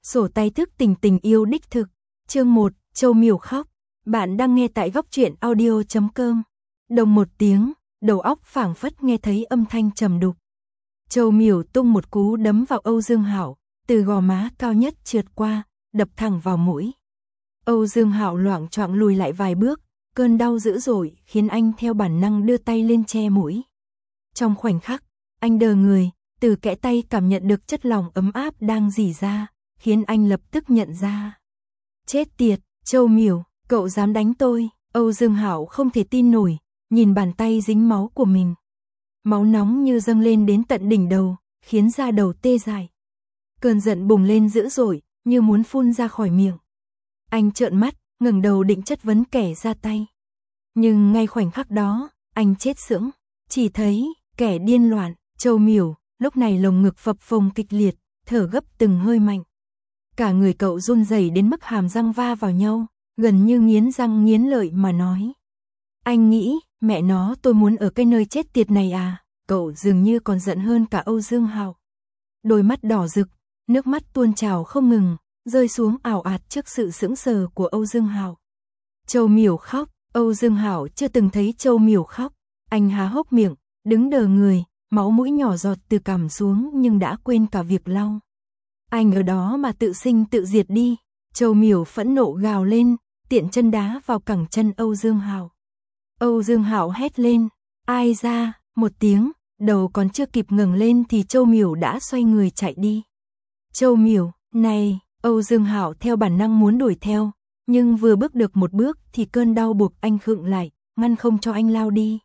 Sổ tay thức tỉnh tình yêu đích thực. Chương 1, Châu Miểu khóc. Bạn đang nghe tại góc truyện audio.com. Đồng một tiếng, đầu óc phảng phất nghe thấy âm thanh trầm đục. Châu Miểu tung một cú đấm vào Âu Dương Hạo, từ gò má cao nhất trượt qua, đập thẳng vào mũi. Âu Dương Hạo loạng choạng lùi lại vài bước, cơn đau dữ dội khiến anh theo bản năng đưa tay lên che mũi. Trong khoảnh khắc, anh đờ người, từ kẽ tay cảm nhận được chất lỏng ấm áp đang rỉ ra, khiến anh lập tức nhận ra. Chết tiệt, Châu Miểu, cậu dám đánh tôi? Âu Dương Hạo không thể tin nổi, nhìn bàn tay dính máu của mình. Máu nóng như dâng lên đến tận đỉnh đầu, khiến da đầu tê dại. Cơn giận bùng lên dữ dội, như muốn phun ra khỏi miệng. Anh trợn mắt, ngẩng đầu định chất vấn kẻ ra tay. Nhưng ngay khoảnh khắc đó, anh chết sững, chỉ thấy kẻ điên loạn, Châu Miểu, lúc này lồng ngực phập phồng kịch liệt, thở gấp từng hơi mạnh. Cả người cậu run rẩy đến mức hàm răng va vào nhau, gần như nghiến răng nghiến lợi mà nói. Anh nghĩ, mẹ nó tôi muốn ở cái nơi chết tiệt này à? Cậu dường như còn giận hơn cả Âu Dương Hạo. Đôi mắt đỏ rực, nước mắt tuôn trào không ngừng, rơi xuống ảo ạt trước sự sững sờ của Âu Dương Hạo. Châu Miểu khóc, Âu Dương Hạo chưa từng thấy Châu Miểu khóc. Anh há hốc miệng, đứng đờ người, máu mũi nhỏ giọt từ cằm xuống nhưng đã quên cả việc lau. Anh ở đó mà tự sinh tự diệt đi. Châu Miểu phẫn nộ gào lên, tiện chân đá vào cẳng chân Âu Dương Hạo. Âu Dương Hạo hét lên, ai ra, một tiếng, đầu còn chưa kịp ngẩng lên thì Châu Miểu đã xoay người chạy đi. Châu Miểu, này, Âu Dương Hạo theo bản năng muốn đuổi theo, nhưng vừa bước được một bước thì cơn đau buộc anh khựng lại, ngăn không cho anh lao đi.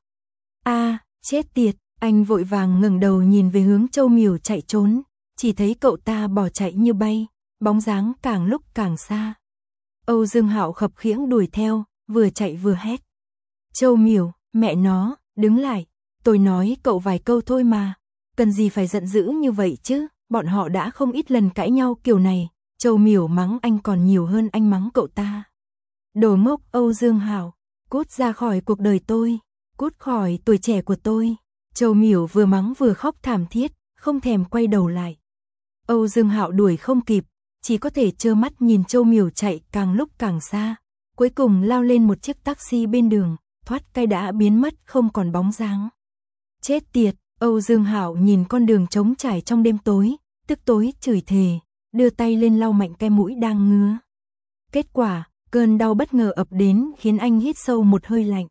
Chết tiệt, anh vội vàng ngẩng đầu nhìn về hướng Châu Miểu chạy trốn, chỉ thấy cậu ta bỏ chạy như bay, bóng dáng càng lúc càng xa. Âu Dương Hạo khập khiễng đuổi theo, vừa chạy vừa hét. Châu Miểu, mẹ nó, đứng lại, tôi nói cậu vài câu thôi mà, cần gì phải giận dữ như vậy chứ, bọn họ đã không ít lần cãi nhau kiểu này. Châu Miểu mắng anh còn nhiều hơn anh mắng cậu ta. Đồ ngốc Âu Dương Hạo, cút ra khỏi cuộc đời tôi, cút khỏi tuổi trẻ của tôi. Châu Miểu vừa mắng vừa khóc thảm thiết, không thèm quay đầu lại. Âu Dương Hạo đuổi không kịp, chỉ có thể trơ mắt nhìn Châu Miểu chạy càng lúc càng xa, cuối cùng lao lên một chiếc taxi bên đường, thoát cái đã biến mất không còn bóng dáng. Chết tiệt, Âu Dương Hạo nhìn con đường trống trải trong đêm tối, tức tối chửi thề, đưa tay lên lau mạnh cái mũi đang ngứa. Kết quả, cơn đau bất ngờ ập đến khiến anh hít sâu một hơi lạnh.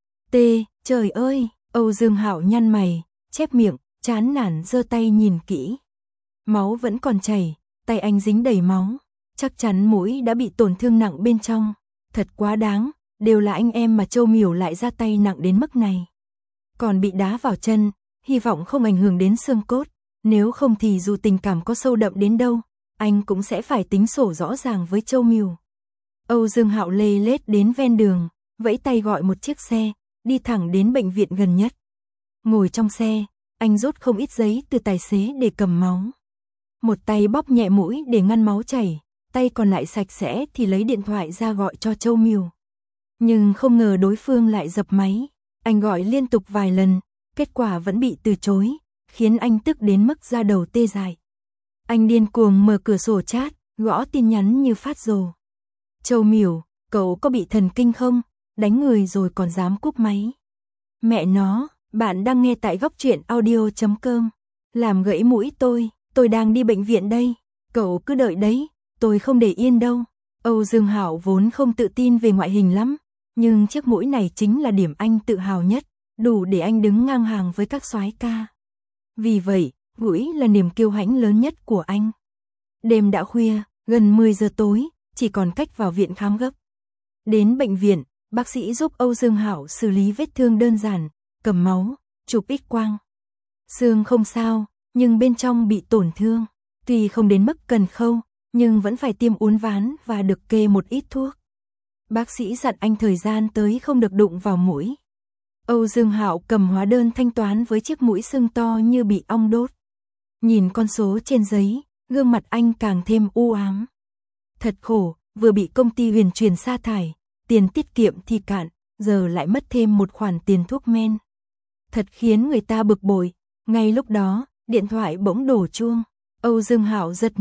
Trời ơi, Âu Dương Hạo nhăn mày, chép miệng, chán nản giơ tay nhìn kỹ. Máu vẫn còn chảy, tay anh dính đầy máu, chắc chắn mũi đã bị tổn thương nặng bên trong. Thật quá đáng, đều là anh em mà Châu Miểu lại ra tay nặng đến mức này. Còn bị đá vào chân, hy vọng không ảnh hưởng đến xương cốt, nếu không thì dù tình cảm có sâu đậm đến đâu, anh cũng sẽ phải tính sổ rõ ràng với Châu Miểu. Âu Dương Hạo lê lết đến ven đường, vẫy tay gọi một chiếc xe, đi thẳng đến bệnh viện gần nhất. Ngồi trong xe, anh rút không ít giấy từ tài xế để cầm máu. Một tay bóp nhẹ mũi để ngăn máu chảy, tay còn lại sạch sẽ thì lấy điện thoại ra gọi cho Châu Miểu. Nhưng không ngờ đối phương lại dập máy, anh gọi liên tục vài lần, kết quả vẫn bị từ chối, khiến anh tức đến mức da đầu tê dại. Anh điên cuồng mở cửa sổ chat, gõ tin nhắn như phát rồ. Châu Miểu, cậu có bị thần kinh không? Đánh người rồi còn dám cúp máy. Mẹ nó, bạn đang nghe tại góc truyện audio.com. Làm gãy mũi tôi đang đi bệnh viện đây. Cậu cứ đợi đấy, tôi không để yên đâu. Âu Dương Hạo vốn không tự tin về ngoại hình lắm, nhưng chiếc mũi này chính là điểm anh tự hào nhất, đủ để anh đứng ngang hàng với các soái ca. Vì vậy, mũi là niềm kiêu hãnh lớn nhất của anh. Đêm đã khuya, gần 10 giờ tối, chỉ còn cách vào viện khám gấp. Đến bệnh viện, bác sĩ giúp Âu Dương Hạo xử lý vết thương đơn giản, cầm máu, chụp X-quang. Xương không sao, nhưng bên trong bị tổn thương. Tuy không đến mức cần khâu, nhưng vẫn phải tiêm uốn ván và được kê một ít thuốc. Bác sĩ dặn anh thời gian tới không được đụng vào mũi. Âu Dương Hạo cầm hóa đơn thanh toán với chiếc mũi sưng to như bị ong đốt. Nhìn con số trên giấy, gương mặt anh càng thêm u ám. Thật khổ, vừa bị công ty Huyền Truyền sa thải, tiền tiết kiệm thì cạn, giờ lại mất thêm một khoản tiền thuốc men. Thật khiến người ta bực bội. Ngay lúc đó, điện thoại bỗng đổ chuông. Âu Dương Hạo giật mình,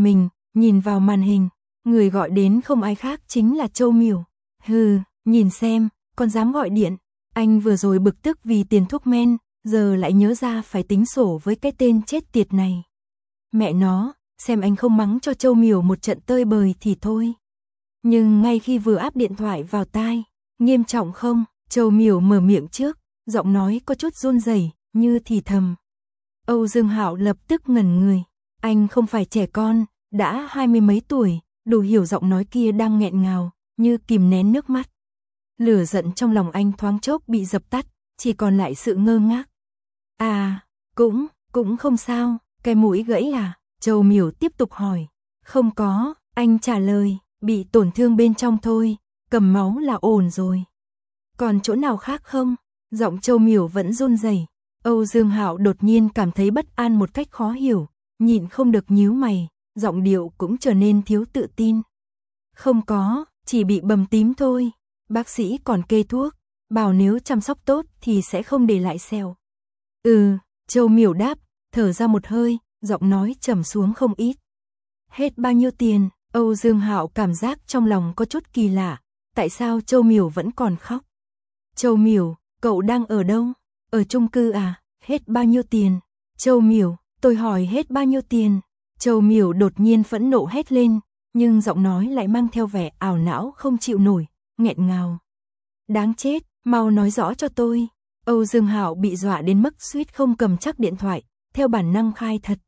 nhìn vào màn hình, người gọi đến không ai khác chính là Châu Miểu. Hừ, nhìn xem, còn dám gọi điện. Anh vừa rồi bực tức vì tiền thuốc men, giờ lại nhớ ra phải tính sổ với cái tên chết tiệt này. Mẹ nó, xem anh không mắng cho Châu Miểu một trận tơi bời thì thôi. Nhưng ngay khi vừa áp điện thoại vào tai, nghiêm trọng không? Châu Miểu mở miệng trước, giọng nói có chút run rẩy, như thì thầm. Âu Dương Hạo lập tức ngẩn người. Anh không phải trẻ con, đã 20 mấy tuổi, đủ hiểu giọng nói kia đang nghẹn ngào, như kìm nén nước mắt. Lửa giận trong lòng anh thoáng chốc bị dập tắt, chỉ còn lại sự ngơ ngác. À, cũng không sao, cái mũi gãy à? Châu Miểu tiếp tục hỏi. Không có, anh trả lời, bị tổn thương bên trong thôi, cầm máu là ổn rồi. Còn chỗ nào khác không? Giọng Châu Miểu vẫn run rẩy. Âu Dương Hạo đột nhiên cảm thấy bất an một cách khó hiểu, nhịn không được nhíu mày, giọng điệu cũng trở nên thiếu tự tin. Không có, chỉ bị bầm tím thôi. Bác sĩ còn kê thuốc, bảo nếu chăm sóc tốt thì sẽ không để lại sẹo. Châu Miểu đáp, thở ra một hơi, giọng nói trầm xuống không ít. Hết bao nhiêu tiền? Âu Dương Hạo cảm giác trong lòng có chút kỳ lạ, tại sao Châu Miểu vẫn còn khóc? Châu Miểu, cậu đang ở đâu? Ở chung cư à? Hết bao nhiêu tiền? Châu Miểu, tôi hỏi hết bao nhiêu tiền? Châu Miểu đột nhiên phẫn nộ hét lên, nhưng giọng nói lại mang theo vẻ ảo não không chịu nổi, nghẹn ngào. Đáng chết, mau nói rõ cho tôi. Âu Dương Hạo bị dọa đến mức suýt không cầm chắc điện thoại, theo bản năng khai thật.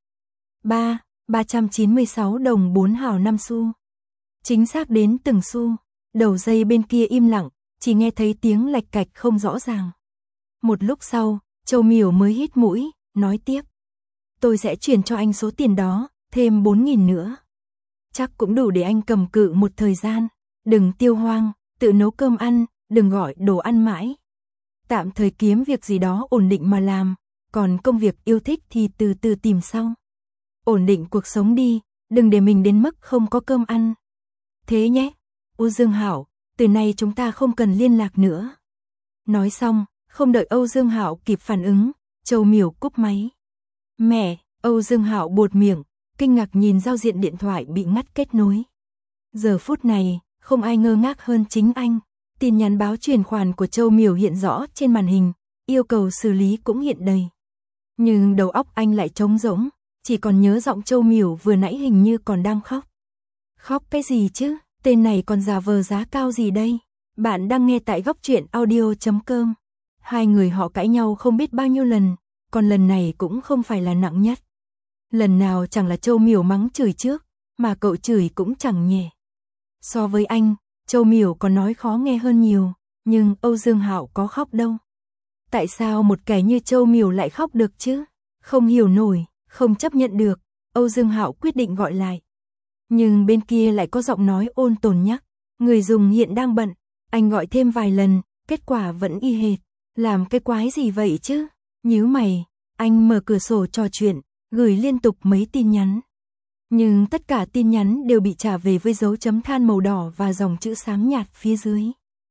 396 đồng 4 hào 5 xu. Chính xác đến từng xu. Đầu dây bên kia im lặng, chỉ nghe thấy tiếng lạch cạch không rõ ràng. Một lúc sau, Châu Miểu mới hít mũi, nói tiếp. Tôi sẽ chuyển cho anh số tiền đó, thêm 4.000 nữa. Chắc cũng đủ để anh cầm cự một thời gian. Đừng tiêu hoang, tự nấu cơm ăn, đừng gọi đồ ăn mãi. Tạm thời kiếm việc gì đó ổn định mà làm, còn công việc yêu thích thì từ từ tìm sau. Ổn định cuộc sống đi, đừng để mình đến mức không có cơm ăn. Thế nhé, Âu Dương Hạo, từ nay chúng ta không cần liên lạc nữa. Nói xong, không đợi Âu Dương Hạo kịp phản ứng, Châu Miểu cúp máy. Mẹ, Âu Dương Hạo buột miệng, kinh ngạc nhìn giao diện điện thoại bị ngắt kết nối. Giờ phút này, không ai ngơ ngác hơn chính anh. Tin nhắn báo chuyển khoản của Châu Miểu hiện rõ trên màn hình, yêu cầu xử lý cũng hiện đầy. Nhưng đầu óc anh lại trống rỗng, chỉ còn nhớ giọng Châu Miểu vừa nãy hình như còn đang khóc. Khóc cái gì chứ, tên này còn giả vờ giá cao gì đây? Bạn đang nghe tại Góc Truyện Audio.com. Hai người họ cãi nhau không biết bao nhiêu lần, còn lần này cũng không phải là nặng nhất. Lần nào chẳng là Châu Miểu mắng chửi trước, mà cậu chửi cũng chẳng nhẹ. So với anh, Châu Miểu còn nói khó nghe hơn nhiều, nhưng Âu Dương Hạo có khóc đâu. Tại sao một kẻ như Châu Miểu lại khóc được chứ? Không hiểu nổi, không chấp nhận được, Âu Dương Hạo quyết định gọi lại. Nhưng bên kia lại có giọng nói ôn tồn nhắc, người dùng hiện đang bận, anh gọi thêm vài lần, kết quả vẫn y hệt. Làm cái quái gì vậy chứ? Nhíu mày, anh mở cửa sổ trò chuyện, gửi liên tục mấy tin nhắn. Nhưng tất cả tin nhắn đều bị trả về với dấu chấm than màu đỏ và dòng chữ xám nhạt phía dưới.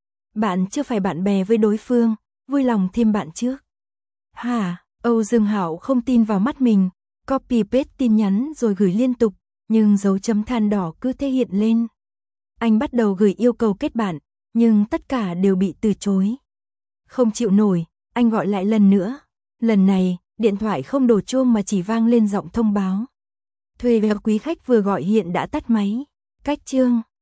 Bạn chưa phải bạn bè với đối phương, vui lòng thêm bạn trước. Hả? Âu Dương Hạo không tin vào mắt mình, copy paste tin nhắn rồi gửi liên tục, nhưng dấu chấm than đỏ cứ thế hiện lên. Anh bắt đầu gửi yêu cầu kết bạn, nhưng tất cả đều bị từ chối. Không chịu nổi, anh gọi lại lần nữa. Lần này, điện thoại không đổ chuông mà chỉ vang lên giọng thông báo. Thuê vé quý khách vừa gọi hiện đã tắt máy. Cách chương